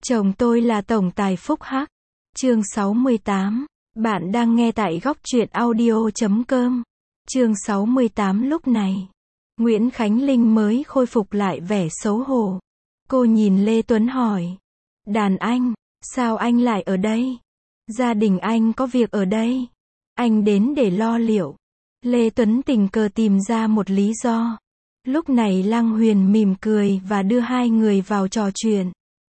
Chồng tôi là tổng tài phúc hắc. Chương 68. Bạn đang nghe tại góc truyện audio.com. Chương 68. Lúc này, Nguyễn Khánh Linh mới khôi phục lại vẻ xấu hổ. Cô nhìn Lê Tuấn hỏi. Đàn anh, sao anh lại ở đây? Gia đình anh có việc ở đây. Anh đến để lo liệu. Lê Tuấn tình cờ tìm ra một lý do. Lúc này Lăng Huyền mỉm cười và đưa hai người vào trò chuyện.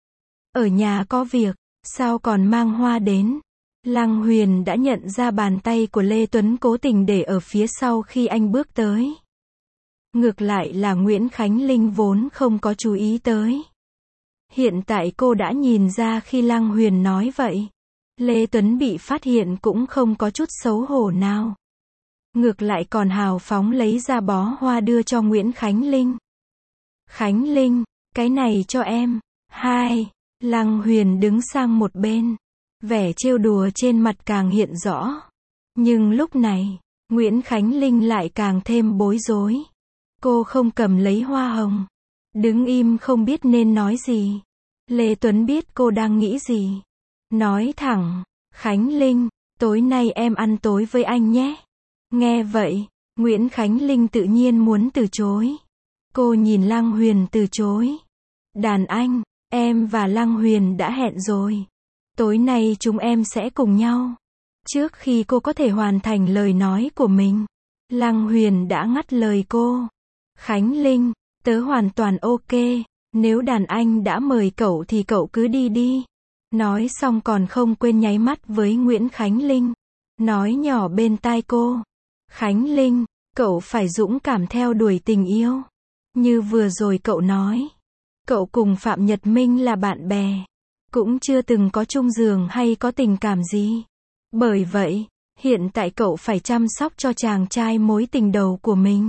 Ở nhà có việc, sao còn mang hoa đến? Lăng Huyền đã nhận ra bàn tay của Lê Tuấn cố tình để ở phía sau khi anh bước tới. Ngược lại là Nguyễn Khánh Linh vốn không có chú ý tới. Hiện tại cô đã nhìn ra khi Lăng Huyền nói vậy. Lê Tuấn bị phát hiện cũng không có chút xấu hổ nào. Ngược lại còn hào phóng lấy ra bó hoa đưa cho Nguyễn Khánh Linh. Khánh Linh, cái này cho em. Hai. Lăng Huyền đứng sang một bên. Vẻ trêu đùa trên mặt càng hiện rõ. Nhưng lúc này, Nguyễn Khánh Linh lại càng thêm bối rối. Cô không cầm lấy hoa hồng. Đứng im không biết nên nói gì. Lê Tuấn biết cô đang nghĩ gì. Nói thẳng, Khánh Linh, tối nay em ăn tối với anh nhé. Nghe vậy, Nguyễn Khánh Linh tự nhiên muốn từ chối. Cô nhìn Lăng Huyền từ chối. Đàn anh, em và Lăng Huyền đã hẹn rồi. Tối nay chúng em sẽ cùng nhau. Trước khi cô có thể hoàn thành lời nói của mình, Lăng Huyền đã ngắt lời cô. Khánh Linh, tớ hoàn toàn ok. Nếu đàn anh đã mời cậu thì cậu cứ đi đi. Nói xong còn không quên nháy mắt với Nguyễn Khánh Linh. Nói nhỏ bên tai cô. Khánh Linh, cậu phải dũng cảm theo đuổi tình yêu. Như vừa rồi cậu nói. Cậu cùng Phạm Nhật Minh là bạn bè. Cũng chưa từng có chung giường hay có tình cảm gì. Bởi vậy, hiện tại cậu phải chăm sóc cho chàng trai mối tình đầu của mình.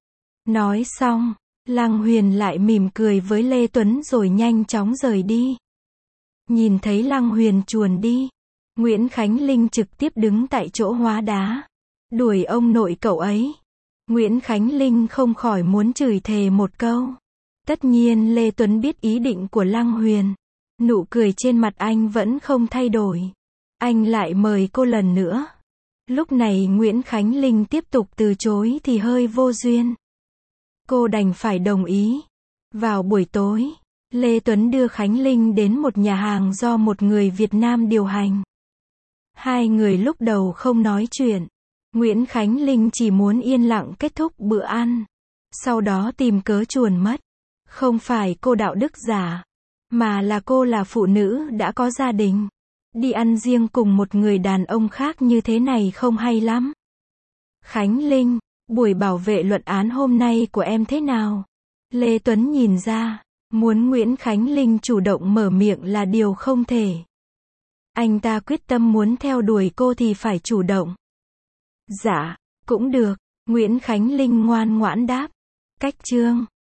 Nói xong, Lăng Huyền lại mỉm cười với Lê Tuấn rồi nhanh chóng rời đi. Nhìn thấy Lăng Huyền chuồn đi, Nguyễn Khánh Linh trực tiếp đứng tại chỗ hóa đá. Đuổi ông nội cậu ấy. Nguyễn Khánh Linh không khỏi muốn chửi thề một câu. Tất nhiên Lê Tuấn biết ý định của Lăng Huyền. Nụ cười trên mặt anh vẫn không thay đổi. Anh lại mời cô lần nữa. Lúc này Nguyễn Khánh Linh tiếp tục từ chối thì hơi vô duyên. Cô đành phải đồng ý. Vào buổi tối, Lê Tuấn đưa Khánh Linh đến một nhà hàng do một người Việt Nam điều hành. Hai người lúc đầu không nói chuyện. Nguyễn Khánh Linh chỉ muốn yên lặng kết thúc bữa ăn. Sau đó tìm cớ chuồn mất. Không phải cô đạo đức giả, mà là cô là phụ nữ đã có gia đình. Đi ăn riêng cùng một người đàn ông khác như thế này không hay lắm. Khánh Linh, buổi bảo vệ luận án hôm nay của em thế nào? Lê Tuấn nhìn ra, muốn Nguyễn Khánh Linh chủ động mở miệng là điều không thể. Anh ta quyết tâm muốn theo đuổi cô thì phải chủ động. Dạ, cũng được, Nguyễn Khánh Linh ngoan ngoãn đáp. Cách chương